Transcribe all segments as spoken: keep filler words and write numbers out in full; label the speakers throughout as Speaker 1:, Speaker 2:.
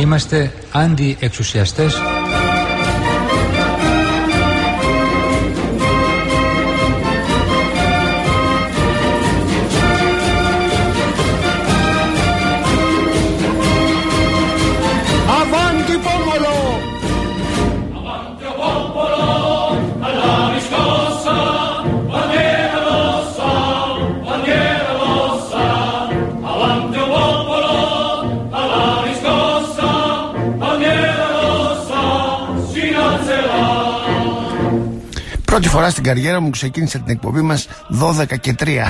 Speaker 1: Είμαστε αντιεξουσιαστές.
Speaker 2: Πρώτη φορά στην καριέρα μου ξεκίνησε την εκπομπή μας δώδεκα και τρία.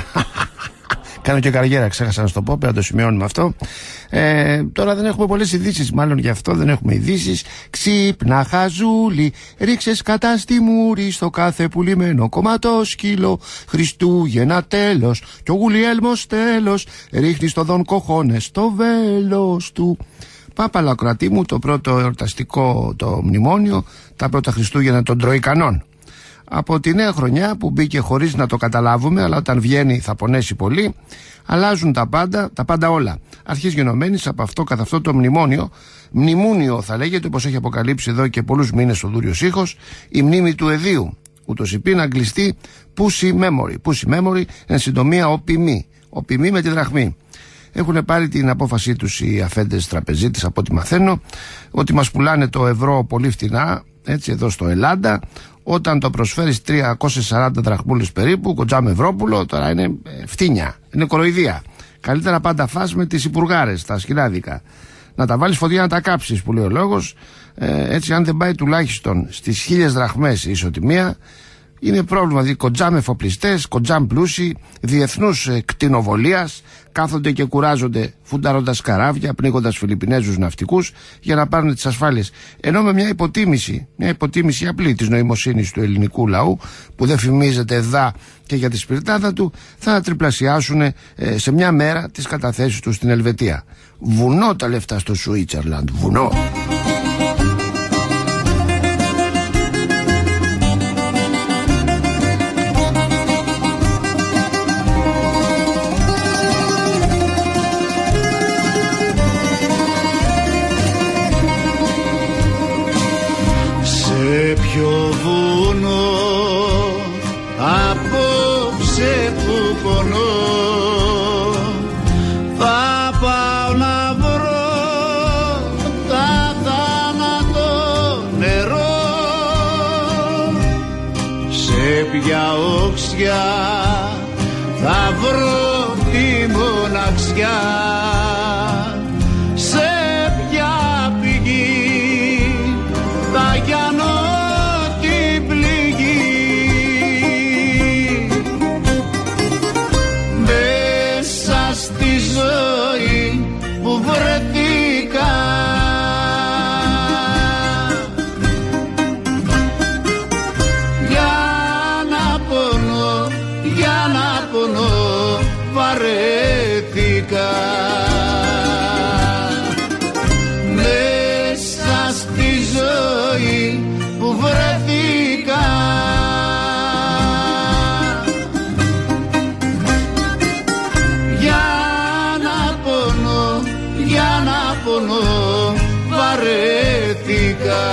Speaker 2: Κάνω και καριέρα, ξέχασα να στο πω, πρέπει να το σημειώνουμε αυτό. Ε, τώρα δεν έχουμε πολλές ειδήσεις, μάλλον γι' αυτό δεν έχουμε ειδήσεις. Ξύπνα χαζούλη, ρίξες κατά στη μούρη, στο κάθε πουλημένο κομματό σκύλο. Χριστούγεννα τέλος, κι ο Γουλιέλμος τέλος, ρίχνει στο Δον Κοχώνες στο βέλος του. Παπαλακρατή μου, το πρώτο εορταστικό το μνημόνιο, τα πρώτα Χριστούγεννα των Τροϊκανών. Από τη νέα χρονιά που μπήκε χωρίς να το καταλάβουμε, αλλά όταν βγαίνει θα πονέσει πολύ, αλλάζουν τα πάντα, τα πάντα όλα. Αρχής γενομένης από αυτό καθ' αυτό το μνημόνιο, μνημούνιο θα λέγεται, όπως έχει αποκαλύψει εδώ και πολλούς μήνες ο Δούριος Ήχος, η μνήμη του εδίου, ούτως υπεί να αγγλιστεί Pussy Memory. Pussy Memory, εν συντομία οπιμή, οπιμή με τη δραχμή. Έχουν πάρει την απόφασή τους οι αφέντες τραπεζίτες, από ό,τι μαθαίνω, ότι μας πουλάνε το ευρώ πολύ φτηνά, έτσι εδώ στο Ελλάδα. Όταν το προσφέρεις τριακόσιες σαράντα δραχμούλες περίπου, κοντζάμε Ευρώπουλο, τώρα είναι ε, φτύνια, είναι κοροϊδία. Καλύτερα πάντα φας με τις υπουργάρες, τα σκυλάδικα. Να τα βάλεις φωτιά να τα κάψεις, που λέει ο λόγος. Ε, έτσι, αν δεν πάει τουλάχιστον στις χίλιες δραχμές η ισοτιμία, είναι πρόβλημα. Δηλαδή, κοντζάμε εφοπλιστές, κοντζάμε πλούσιοι, διεθνούς ε, κτηνοβολίας, κάθονται και κουράζονται φουνταρώντας καράβια, πνίγοντας Φιλιππινέζους ναυτικούς για να πάρουν τις ασφάλειες. Ενώ με μια υποτίμηση, μια υποτίμηση απλή της νοημοσύνης του ελληνικού λαού, που δεν φημίζεται δα και για τη σπιρτάδα του, θα τριπλασιάσουν ε, σε μια μέρα τις καταθέσεις του στην Ελβετία. Βουνό τα λεφτά στο Σουίτσερλαντ, βουνό.
Speaker 3: Ποιο βουνό απόψε που πονώ, θα πάω να βρω τα θάνατο νερό. Σε ποια οξιά θα βρω τη μοναξιά, σε ποια πηγή θα γιανώ βρεθήκα. Για να πονώ, για να πονώ βαρέθηκα. Μέσα στη ζωή που βρεθήκα, για να πονώ βαρέθηκα.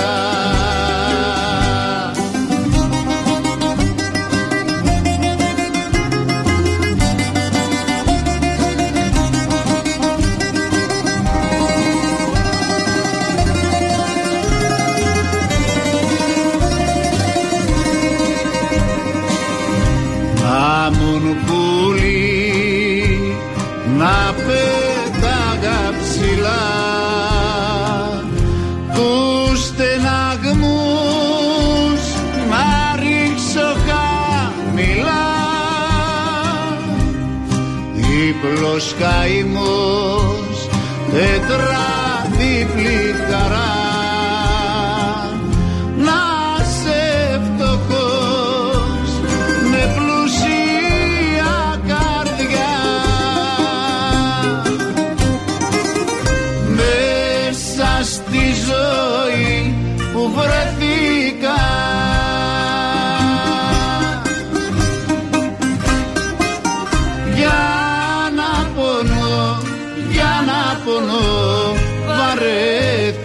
Speaker 3: Να μουν πουλί να πέταγα ψηλά τους στεναγμούς, να ρίξω χαμηλά. Δίπλος καημός, τετράδιπλη χαρά, να σε φτωχός με πλουσία καρδιά. Μέσα στη ζωή που βρεθήκα, για να πονώ, για να πονώ βαρέθηκα.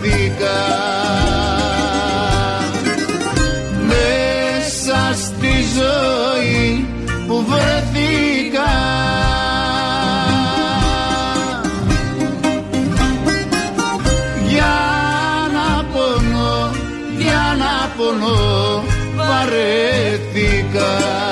Speaker 3: πόνο βαρέθηκα.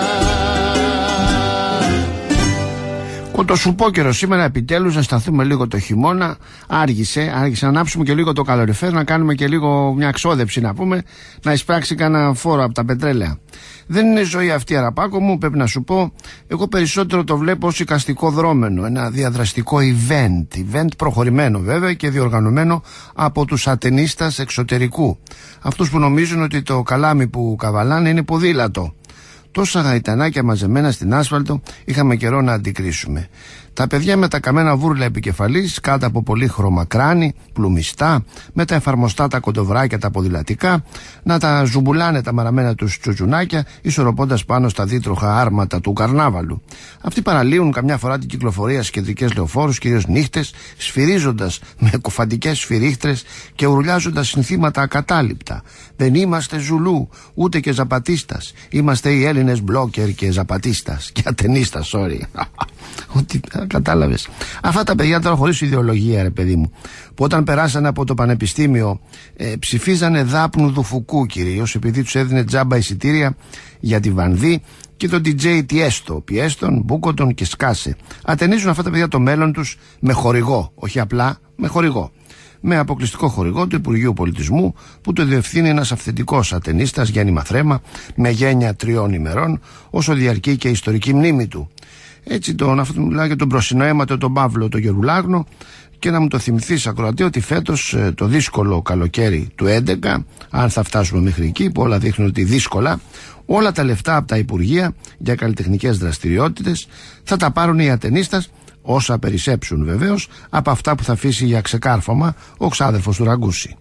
Speaker 2: Κοντοσουπόκαιρο σήμερα, επιτέλους να σταθούμε λίγο το χειμώνα. Άργησε, άργησε να ανάψουμε και λίγο το καλοριφέρ, να κάνουμε και λίγο μια εξόδεψη, να πούμε, να εισπράξει κανένα φόρο από τα πετρέλαια. Δεν είναι ζωή αυτή, Αραπάκο μου, πρέπει να σου πω. Εγώ περισσότερο το βλέπω ως εικαστικό δρόμενο, ένα διαδραστικό event. Event προχωρημένο βέβαια και διοργανωμένο από τους ατενίστας εξωτερικού. Αυτούς που νομίζουν ότι το καλάμι που καβαλάνε είναι ποδήλατο. Τόσα γαϊτανάκια μαζεμένα στην άσφαλτο είχαμε καιρό να αντικρίσουμε. Τα παιδιά με τα καμένα βούρλα επικεφαλής, κάτω από πολύχρωμα κράνη, πλουμιστά, με τα εφαρμοστά τα κοντοβράκια τα ποδηλατικά, να τα ζουμπουλάνε τα μαραμένα τους τσουτσουνάκια, ισορροπώντας πάνω στα δίτροχα άρματα του καρνάβαλου. Αυτοί παραλύουν καμιά φορά την κυκλοφορία στις κεντρικές λεωφόρους, κυρίως νύχτες, σφυρίζοντας με κουφαντικές σφυρίχτρες και ουρλιάζοντας συνθήματα ακατάληπτα. Δεν είμαστε Ζουλού, ούτε και Ζαπατίστας. Είμαστε οι Έλληνες Μπλόκερ και Ζαπατίστας. Και Ατενίστας, sorry. Ότι κατάλαβες. Αυτά τα παιδιά τώρα χωρίς ιδεολογία, ρε παιδί μου, που όταν περάσανε από το πανεπιστήμιο ε, ψηφίζανε δάπνου Δουφουκού κυρίως, επειδή τους έδινε τζάμπα εισιτήρια για τη Βανδύ και τον ντι τζέι Τιέστο, Πιέστον, Μπούκοτον και Σκάσε. Ατενίζουν αυτά τα παιδιά το μέλλον τους με χορηγό, όχι απλά με χορηγό. Με αποκλειστικό χορηγό του Υπουργείου Πολιτισμού, που το διευθύνει ένας αυθεντικός ατενίστας, Γιάννη Μαθρέμα, με γένεια τριών ημερών, όσο διαρκεί και η ιστορική μνήμη του. Έτσι τον, αυτό μιλάει για τον προσυνοέματο τον Παύλο τον Γερουλάγνο, και να μου το θυμηθείς, ακροατή, ότι φέτος το δύσκολο καλοκαίρι του έντεκα, αν θα φτάσουμε μέχρι εκεί που όλα δείχνουν ότι δύσκολα, όλα τα λεφτά από τα Υπουργεία για καλλιτεχνικές δραστηριότητες θα τα πάρουν οι ατενίστας, όσα περισσέψουν βεβαίως από αυτά που θα αφήσει για ξεκάρφωμα ο ξάδερφος του Ραγκούση.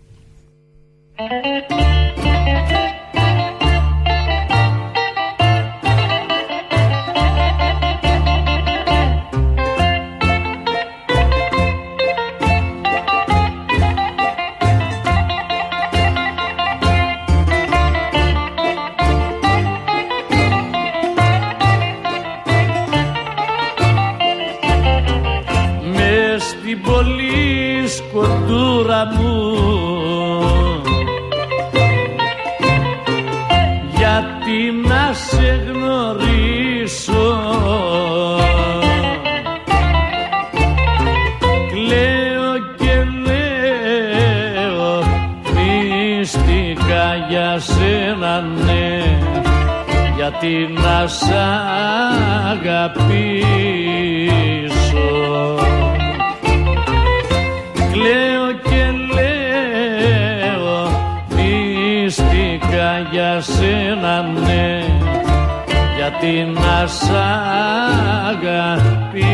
Speaker 3: Στην πολύ σκοτούρα μου, γιατί να σε γνωρίσω, κλαίω και λέω μυστικά για σένα, ναι, γιατί να σ' αγαπήσω. Λέω και λέω μυστικά για σένα, ναι, γιατί να σ' αγαπήσω.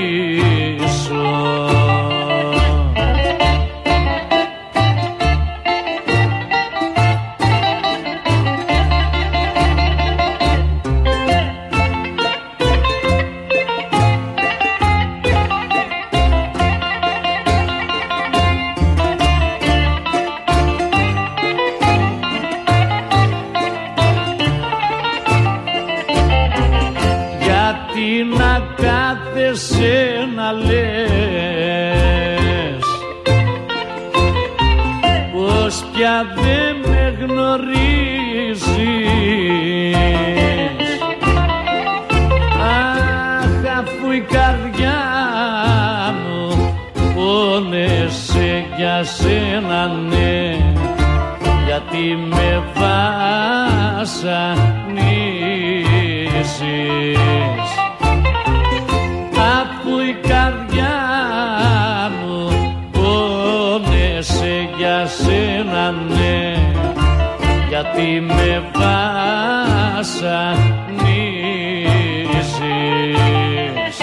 Speaker 3: Να κάθεσαι να λες πως πια δεν με γνωρίζεις. Αχ, αφού η καρδιά μου πόνεσε για σένα, ναι, γιατί με βασανίζεις. Αφού η καρδιά μου πόνεσε για σένα, ναι, γιατί με βασανίζεις.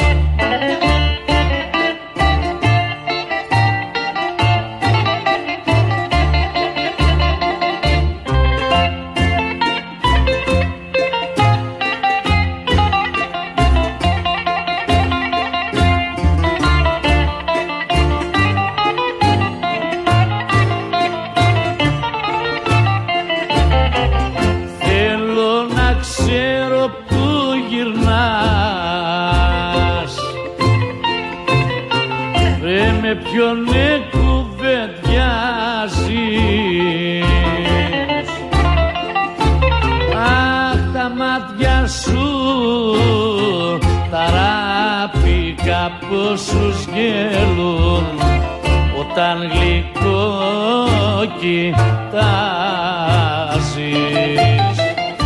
Speaker 3: πόσους γέλουν όταν γλυκό κοιτάζεις.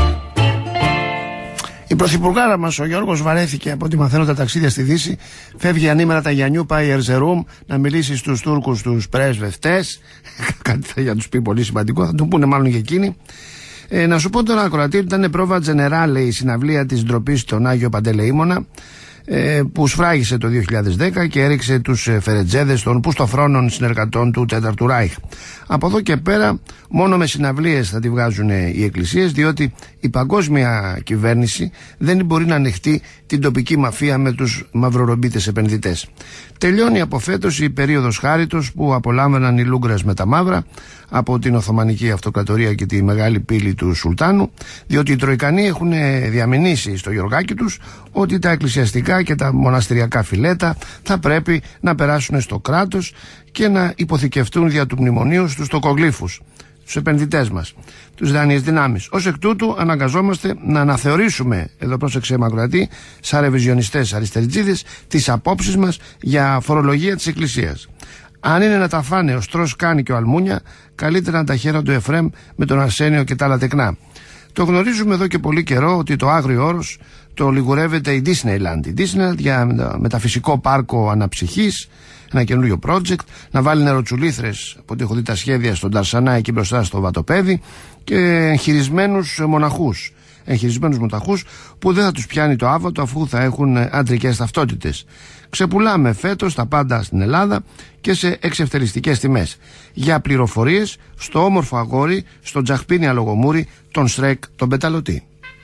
Speaker 2: Η πρωθυπουργάρα μας, ο Γιώργος, βαρέθηκε από ό,τι μαθαίνω τα ταξίδια στη Δύση. Φεύγει ανήμερα τα Γιαννιού, πάει Ερζερούμ να μιλήσει στους Τούρκους τους πρέσβευτές. Κάτι θα για τους πει πολύ σημαντικό, θα του πούνε μάλλον και εκείνοι. Ε, να σου πω τώρα, ακροατή, ότι ήταν πρόβα τζενεράλε η συναυλία της ντροπής στον Άγιο Παντελεήμονα, ε, που σφράγισε το δύο χιλιάδες δέκα και έριξε τους ε, φερετζέδες των πουστοφρόνων συνεργατών του Τέταρτου Ράιχ. Από εδώ και πέρα μόνο με συναυλίες θα τη βγάζουν ε, οι εκκλησίες, διότι η παγκόσμια κυβέρνηση δεν μπορεί να ανεχτεί την τοπική μαφία με τους μαυρορομπίτες επενδυτές. Τελειώνει από φέτος η περίοδος χάριτος που απολάμβαναν οι Λούγκρας με τα μαύρα από την Οθωμανική Αυτοκρατορία και τη μεγάλη πύλη του Σουλτάνου, διότι οι Τροικανοί έχουν διαμηνήσει στο Γιωργάκι τους ότι τα εκκλησιαστικά και τα μοναστηριακά φιλέτα θα πρέπει να περάσουν στο κράτος και να υποθηκευτούν δια του μνημονίου στους τοκογλύφους, τους επενδυτές μας, τους δανείες δυνάμεις. Ως εκ τούτου αναγκαζόμαστε να αναθεωρήσουμε, εδώ πρόσεξε μακροατή, σαν ρεβιζιονιστές αριστεριτζίδες, τις απόψεις μας για φορολογία της Εκκλησίας. Αν είναι να τα φάνε ο Στρος Κάνη και ο Αλμούνια, καλύτερα να τα χαίρονται ο Εφραίμ με τον Αρσένιο και τα άλλα τεκνά. Το γνωρίζουμε εδώ και πολύ καιρό ότι το άγριο όρος το λιγουρεύεται η Disneyland. Η Disneyland για μεταφυσικό πάρκο αναψυχής, ένα καινούριο project, να βάλει νεροτσουλήθρες, από ό,τι έχω δει τα σχέδια στον Ταρσανά εκεί μπροστά στο Βατοπέδι, και εγχειρισμένους μοναχούς. Εγχειρισμένους μοναχούς που δεν θα τους πιάνει το άβατο αφού θα έχουν αντρικές ταυτότητες. Ξεπουλάμε φέτος τα πάντα στην Ελλάδα και σε εξευτελιστικές τιμές. Για πληροφορίες στο όμορφο αγόρι, στον Τζαχπίνι Αλογομούρη, τον Σρέκ, τον Πεταλωτή.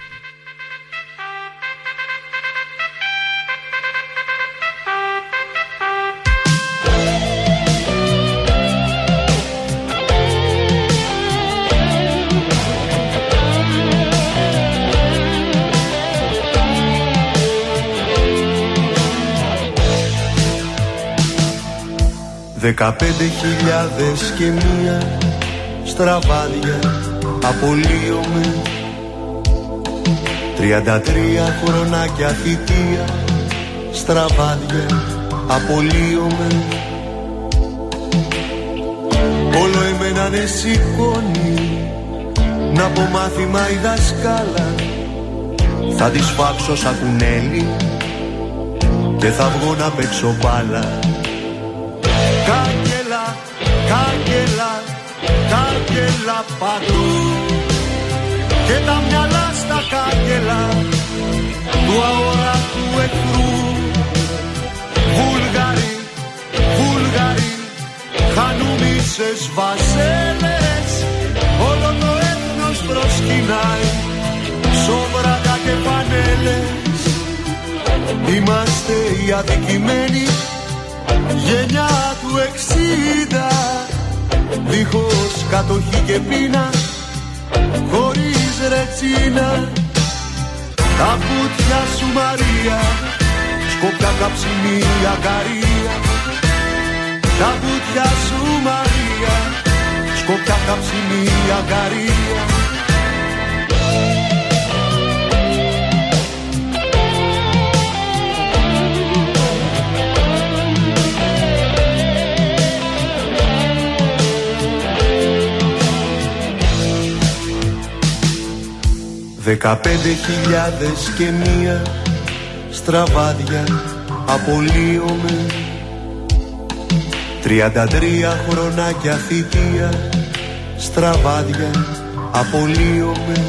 Speaker 4: Δεκαπέντε χιλιάδες και μία στραβάδια απολύομαι, τριάντα τρία χρονάκια θητεία στραβάδια απολύομαι. Όλο εμένα ναι σηκώνει να πω μάθημα η δασκάλα, θα τη σφάξω σαν κουνέλι και θα βγω να παίξω μπάλα. Κάγκελα, κάγκελα, κάγκελα παντού και τα μυαλά στα κάγκελα του αόρατου εχθρού. Βούλγαροι, Βούλγαροι, χανούμισες βασέλες, όλο το έθνος προσκυνάει, σόβρακα και πανέλες. Είμαστε οι αδικημένοι γενιά του εξήντα, δίχως κατοχή και πείνα, χωρίς ρετσίνα. Τα βουτιά σου Μαρία, σκοπιά καψιμί ακαρία. Τα βουτιά σου Μαρία, σκοπιά καψιμί ακαρία. Δεκαπέντε χιλιάδες και μία στραβάδια απολύομαι, τριάντα τρία χρονάκια θητεία στραβάδια απολύομαι.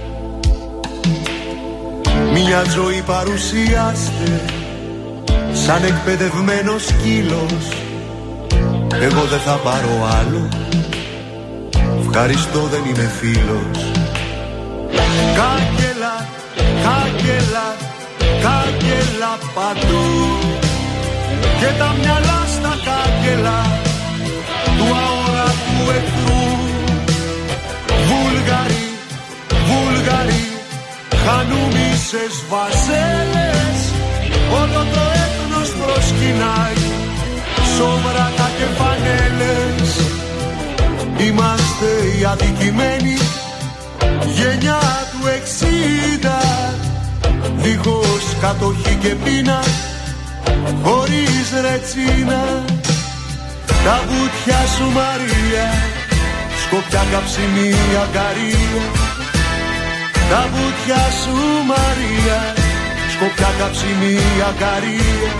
Speaker 4: Μια ζωή παρουσιάστε σαν εκπαιδευμένος σκύλος, εγώ δεν θα πάρω άλλο, ευχαριστώ δεν είμαι φίλος. Κάγκελα, κάγκελα, κάγκελα παντού και τα μυαλά στα κάγκελα του αόρατου εχθρού. Βούλγαροι, Βούλγαροι, χανούμισες βασέλες, όλο το έθνος προσκυνάει, σόβρακα και πανέλες. Είμαστε οι αδικημένοι γενιά του εξήντα, δίχως κατοχή και πείνα, χωρίς ρετσίνα. Τα βουτιά σου Μαρία, σκοπιά καψιμί ακαρία. Τα βουτιά σου Μαρία, σκοπιά καψιμί ακαρία.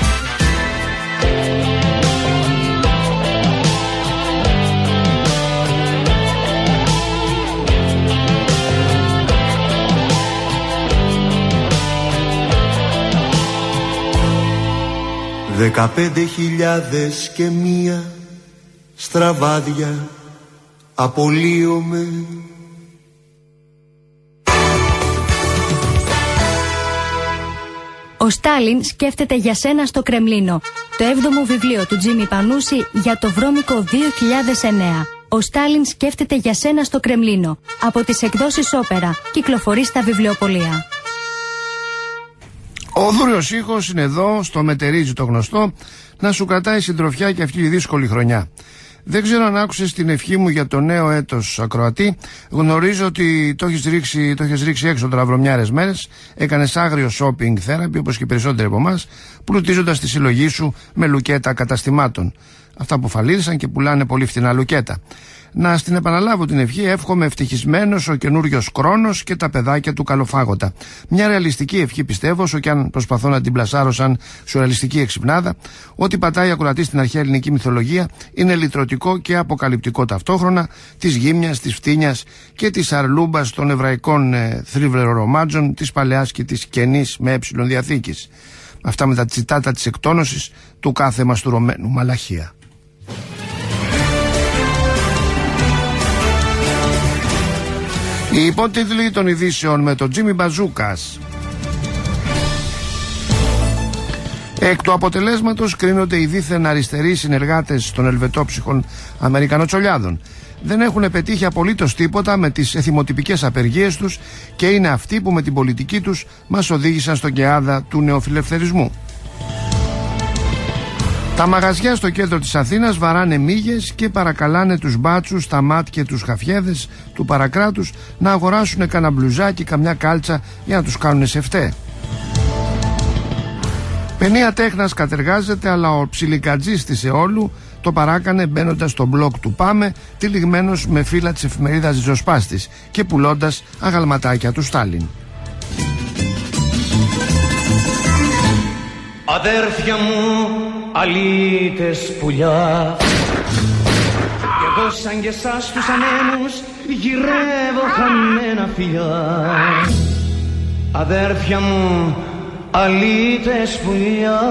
Speaker 4: Δεκαπέντε χιλιάδες και μία στραβάδια απολύομαι.
Speaker 5: Ο Στάλιν σκέφτεται για σένα στο Κρεμλίνο. Το έβδομο βιβλίο του Τζίμι Πανούση για το βρώμικο δύο χιλιάδες εννέα. Ο Στάλιν σκέφτεται για σένα στο Κρεμλίνο. Από τις εκδόσεις Όπερα. Κυκλοφορεί στα βιβλιοπωλεία.
Speaker 2: Ο δούριος ήχος είναι εδώ, στο μετερίζει το γνωστό, να σου κρατάει συντροφιά και αυτή τη δύσκολη χρονιά. Δεν ξέρω αν άκουσες την ευχή μου για το νέο έτος, ακροατή. Γνωρίζω ότι το έχεις ρίξει, το έχεις ρίξει έξω τώρα βρωμιάρες μέρες. Έκανες άγριο shopping therapy, όπως και οι περισσότεροι από εμάς, πλουτίζοντας τη συλλογή σου με λουκέτα καταστημάτων. Αυτά που φαλήρισαν και πουλάνε πολύ φθηνά λουκέτα. Να στην επαναλάβω την ευχή, εύχομαι ευτυχισμένος ο καινούριος χρόνος και τα παιδάκια του καλοφάγωτα. Μια ρεαλιστική ευχή πιστεύω, όσο και αν προσπαθώ να την πλασάρω σαν σουρεαλιστική εξυπνάδα. Ό,τι πατάει ακροατή στην αρχαία ελληνική μυθολογία είναι λυτρωτικό και αποκαλυπτικό ταυτόχρονα, της γύμνιας, της φτύνιας και της αρλούμπας των εβραϊκών ε, θρύβρερομάτζων, της παλαιάς και της καινής με έψιλον διαθήκης. Αυτά με τα τσιτάτα της εκτόνωσης του κάθε μαστουρωμένου μαλαχία. Οι υπότιτλοι των ειδήσεων με τον Τζίμι Μπαζούκας. Εκ του αποτελέσματος κρίνονται οι δίθεν αριστεροί συνεργάτες των ελβετόψυχων Αμερικανοτσολιάδων. Δεν έχουν πετύχει απολύτως τίποτα με τις εθιμοτυπικές απεργίες τους και είναι αυτοί που με την πολιτική τους μας οδήγησαν στον κεάδα του νεοφιλελευθερισμού. Τα μαγαζιά στο κέντρο της Αθήνας βαράνε μύγες και παρακαλάνε τους μπάτσους, τα ματ και τους χαφιέδες του παρακράτους να αγοράσουν κανένα μπλουζάκι, καμιά κάλτσα για να τους κάνουν σεφτέ. Παινία Τέχνας κατεργάζεται, αλλά ο ψιλικατζής της Εόλου το παράκανε μπαίνοντας στο μπλοκ του Πάμε, τυλιγμένος με φύλλα της εφημερίδας Ριζοσπάστης και πουλώντας αγαλματάκια του Στάλιν.
Speaker 3: Αδέρφια μου, αλήτες πουλιά, κι εγώ σαν και εσάς τους ανέμους γυρεύω χαμένα φιλιά. Αδέρφια μου, αλήτες πουλιά.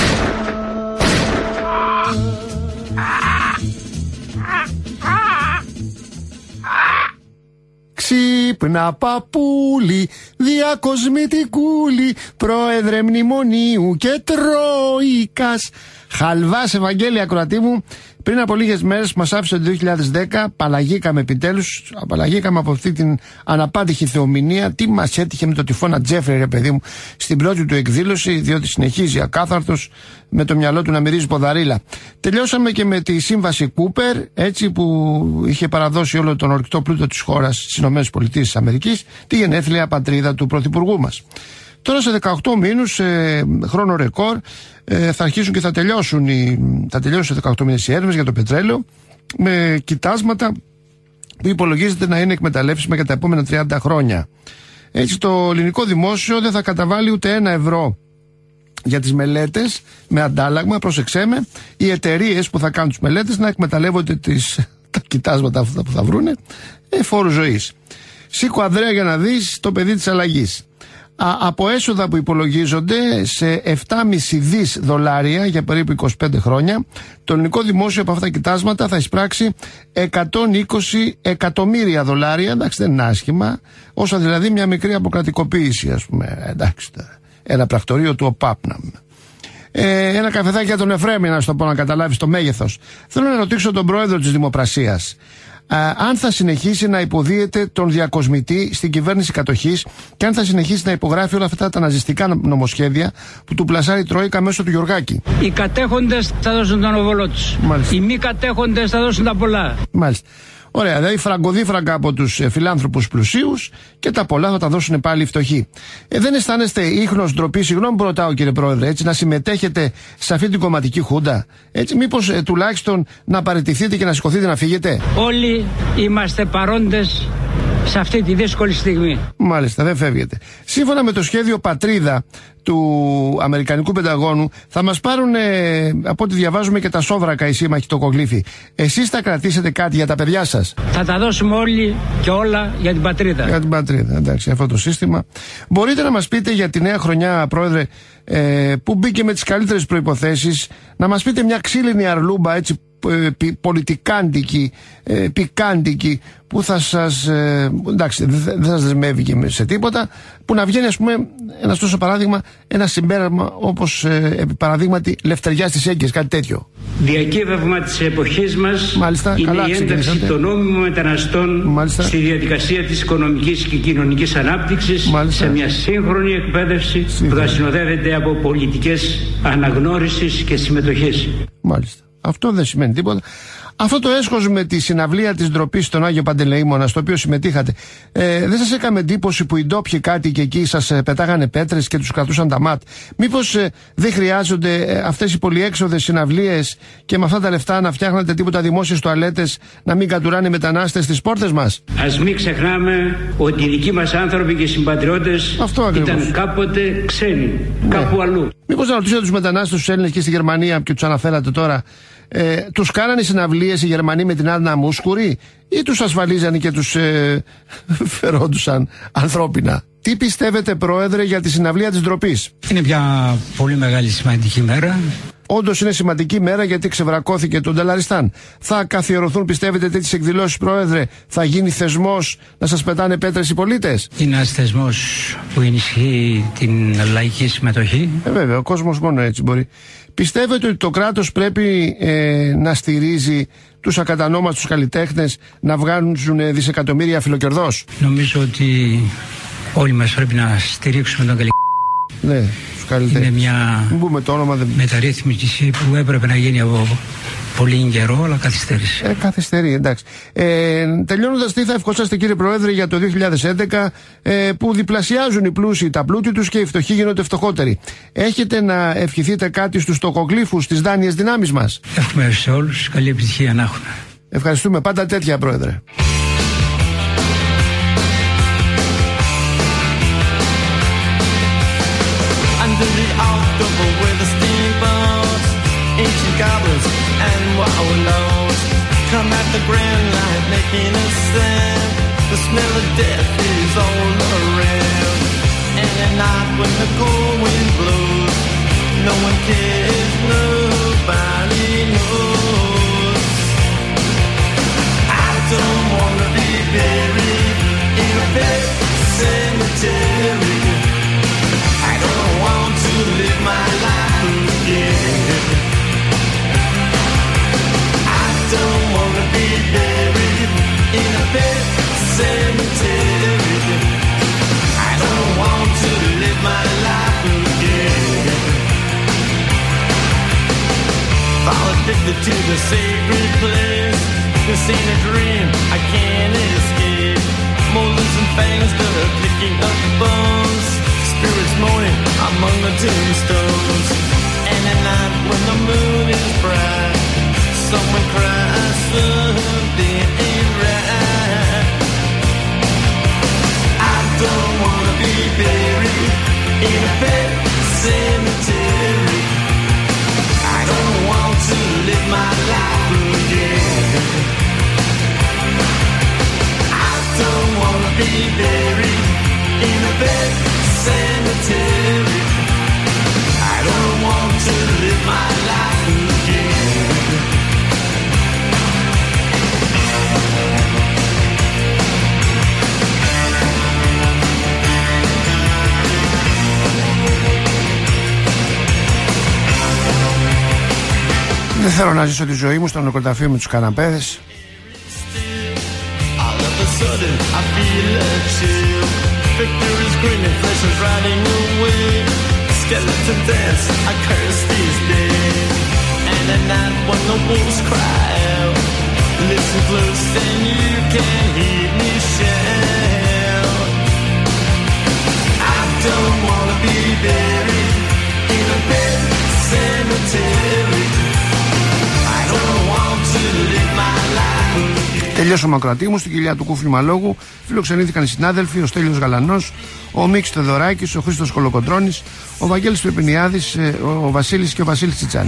Speaker 2: Ξύπνα παπούλι, διακοσμητικούλι, πρόεδρε μνημονίου και τρόικας. Χαλβάς Ευαγγέλη, ακροατή μου, πριν από λίγες μέρες μας άφησε το δύο χιλιάδες δέκα, απαλλαγήκαμε επιτέλους, απαλλαγήκαμε από αυτή την αναπάντηχη θεομηνία. Τι μας έτυχε με το τυφώνα Τζέφρι, ρε παιδί μου, στην πρώτη του εκδήλωση, διότι συνεχίζει ακάθαρτος με το μυαλό του να μυρίζει ποδαρίλα. Τελειώσαμε και με τη σύμβαση Κούπερ, έτσι, που είχε παραδώσει όλο τον ορυκτό πλούτο της χώρας στις ΗΠΑ, τη γενέθλια πατρίδα του πρωθυπουργού μας. Τώρα σε δεκαοκτώ μήνους, ε, χρόνο ρεκόρ, ε, θα αρχίσουν και θα τελειώσουν, οι, θα τελειώσουν σε δεκαοκτώ μήνες οι έρευνες για το πετρέλαιο, με κοιτάσματα που υπολογίζεται να είναι εκμεταλλεύσιμα για τα επόμενα τριάντα χρόνια. Έτσι, το ελληνικό δημόσιο δεν θα καταβάλει ούτε ένα ευρώ για τις μελέτες, με αντάλλαγμα, πρόσεξέ με, οι εταιρείες που θα κάνουν τις μελέτες να εκμεταλλεύονται τις, τα κοιτάσματα αυτά που θα βρούνε, ε, φόρου ζωής. Σήκω, Ανδρέα, για να δεις το παιδί της αλλαγής. Α, από έσοδα που υπολογίζονται σε επτά κόμμα πέντε δις δολάρια για περίπου είκοσι πέντε χρόνια, το ελληνικό δημόσιο από αυτά τα κοιτάσματα θα εισπράξει εκατόν είκοσι εκατομμύρια δολάρια. Εντάξει, δεν είναι άσχημα, όσο δηλαδή μια μικρή αποκρατικοποίηση, ας πούμε. Εντάξει, ένα πρακτορείο του ΟΠΑΠ. Ε, ένα καφεδάκι για τον Εφρέμι, να σου το πω, να καταλάβεις το μέγεθος. Θέλω να ρωτήσω τον πρόεδρο της Δημοπρασίας Α, αν θα συνεχίσει να υποδίεται τον διακοσμητή στην κυβέρνηση κατοχής και αν θα συνεχίσει να υπογράφει όλα αυτά τα ναζιστικά νομοσχέδια που του πλασάρει η Τρόικα μέσω του Γιωργάκη.
Speaker 6: Οι κατέχοντες θα δώσουν τον οβολό τους. Οι μη κατέχοντες θα δώσουν τα πολλά.
Speaker 2: Μάλιστα. Ωραία, δηλαδή φραγκοδίφραγκα από τους φιλάνθρωπους πλουσίους και τα πολλά θα τα δώσουν πάλι οι φτωχοί. Ε, δεν αισθάνεστε ίχνος ντροπή, συγγνώμη που ρωτάω κύριε Πρόεδρε, έτσι, να συμμετέχετε σε αυτή την κομματική χούντα? Έτσι, μήπως ε, τουλάχιστον να παραιτηθείτε και να σηκωθείτε να φύγετε?
Speaker 6: Όλοι είμαστε παρόντες σε αυτή τη δύσκολη στιγμή.
Speaker 2: Μάλιστα, δεν φεύγετε. Σύμφωνα με το σχέδιο Πατρίδα του Αμερικανικού Πενταγώνου, θα μας πάρουν, ε, από ό,τι διαβάζουμε, και τα σόβρακα οι σύμμαχοι το κογλίφι. Εσείς θα κρατήσετε κάτι για τα παιδιά σας?
Speaker 6: Θα τα δώσουμε όλοι και όλα για την πατρίδα.
Speaker 2: Για την πατρίδα, εντάξει, αυτό το σύστημα. Μπορείτε να μας πείτε για τη νέα χρονιά, Πρόεδρε, ε, που μπήκε με τις καλύτερες προϋποθέσεις, να μας πείτε μια ξύλινη αρλούμπα, έτσι, πολιτικάντικη, πικάντικη, που θα σας, εντάξει, δεν θα σας δεσμεύει και σε τίποτα, που να βγαίνει, ας πούμε, ένα τόσο παράδειγμα, ένα συμπέρασμα όπως επί παραδείγματι Λευτεριά στις Έγκυες, κάτι τέτοιο.
Speaker 6: Διακύβευμα της εποχής μας.
Speaker 2: Μάλιστα,
Speaker 6: είναι
Speaker 2: καλά,
Speaker 6: η ένταξη των νόμιμων μεταναστών. Μάλιστα. Στη διαδικασία της οικονομικής και κοινωνικής ανάπτυξης. Μάλιστα. Σε μια σύγχρονη εκπαίδευση σύγχρονη. Που θα συνοδεύεται από πολιτικές αναγνώρισης και συμμετοχής.
Speaker 2: Μάλιστα. Αυτό δεν σημαίνει τίποτα. Αυτό το έσχος με τη συναυλία της ντροπής στον Άγιο Παντελεήμονα, στο οποίο συμμετείχατε, ε, δεν σας έκαμε εντύπωση που οι ντόπιοι κάτοικοι εκεί σας ε, πετάγανε πέτρες και τους κρατούσαν τα ματ? Μήπως ε, δεν χρειάζονται ε, αυτές οι πολυέξοδες συναυλίες και με αυτά τα λεφτά να φτιάχνετε τίποτα δημόσιες τουαλέτες, να μην κατουράνε οι μετανάστες στις πόρτες μας?
Speaker 6: Ας μην ξεχνάμε ότι οι δικοί μας άνθρωποι και οι συμπατριώτες ήταν κάποτε ξένοι, ναι. Κάπου αλλού.
Speaker 2: Μήπως να ρωτήσετε τους μετανάστες, τους Έλληνες και στη Γερμανία και τους αναφέρατε τώρα, ε, τους κάνανε συναυλίες οι Γερμανοί με την Άννα Μούσκουρη ή τους ασφαλίζανε και τους ε, φερόντουσαν ανθρώπινα? Τι πιστεύετε, Πρόεδρε, για τη συναυλία της ντροπής?
Speaker 7: Είναι μια πολύ μεγάλη σημαντική μέρα.
Speaker 2: Όντως είναι σημαντική μέρα, γιατί ξεβρακώθηκε το Νταλαριστάν. Θα καθιερωθούν, πιστεύετε, τέτοιες εκδηλώσεις, Πρόεδρε? Θα γίνει θεσμός να σας πετάνε πέτρες οι πολίτες?
Speaker 7: Είναι ένας θεσμός που ενισχύει την λαϊκή συμμετοχή.
Speaker 2: Ε, βέβαια, ο κόσμος μόνο έτσι μπορεί. Πιστεύετε ότι το κράτος πρέπει ε, να στηρίζει τους ακατανόμαστους καλλιτέχνες να βγάλουν δισεκατομμύρια φιλοκερδός?
Speaker 7: Νομίζω ότι όλοι μας πρέπει να στηρίξουμε τον καλλιτέχνη.
Speaker 2: Ναι.
Speaker 7: Είναι μια
Speaker 2: το όνομα, δεν...
Speaker 7: μεταρρύθμιση που έπρεπε να γίνει από πολύ καιρό, αλλά καθυστέρησε.
Speaker 2: Ε, καθυστερεί, εντάξει. Ε, τελειώνοντας, τι θα ευχόσαστε, κύριε Πρόεδρε, για το δύο χιλιάδες έντεκα, ε, που διπλασιάζουν οι πλούσιοι τα πλούτη τους και οι φτωχοί γίνονται φτωχότεροι? Έχετε να ευχηθείτε κάτι στους τοκογλύφους, τις δάνειες δυνάμεις μας?
Speaker 7: Έχουμε σε όλους καλή επιτυχία να έχουν.
Speaker 2: Ευχαριστούμε, πάντα τέτοια, Πρόεδρε.
Speaker 8: Under the October with the steamboats, ancient goblins and wallows come at the grand light making a sound. The smell of death is all around. And at night when the cold wind blows, no one cares, nobody knows. I don't wanna be buried in a pet cemetery. I don't want to live my life again. I don't want to be buried in a pet cemetery. I don't want to live my life again. Fall addicted to the sacred place. This ain't a dream I can't escape. Molars and fangs that are picking up bones. Spirits moaning among the tombstones. And at night when the moon is bright, someone cries something ain't right. I don't wanna be buried in a pet cemetery. I don't want to live my life again. I don't wanna be buried in a pet cemetery. I don't want to live my life again.
Speaker 2: Δεν θέλω να ζήσω τη ζωή μου στο νοικοταφείο με τους καναπέδες.
Speaker 8: All of a sudden I feel a chill. Victor is grinning, flesh is riding away. Skeleton dance, I curse these days. And at night when the wolves cry out, listen close and you
Speaker 2: Τελειώσαμε ακροατήμου στην κοιλιά του Κούφλου Μαλόγου. Φιλοξενήθηκαν οι συνάδελφοι, ο Στέλιος Γαλανός, ο Μίξ Θεοδωράκης, ο Χρήστος Κολοκοντρώνης, ο Βαγγέλης Τρεπινιάδης, ο Βασίλης και ο Βασίλης Τσιτσάνης.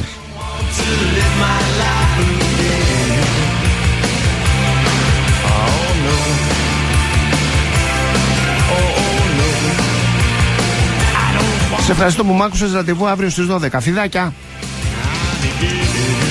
Speaker 2: Σε ευχαριστώ που μ' άκουσες. Ραντεβού αύριο στις δώδεκα. Φιδάκια.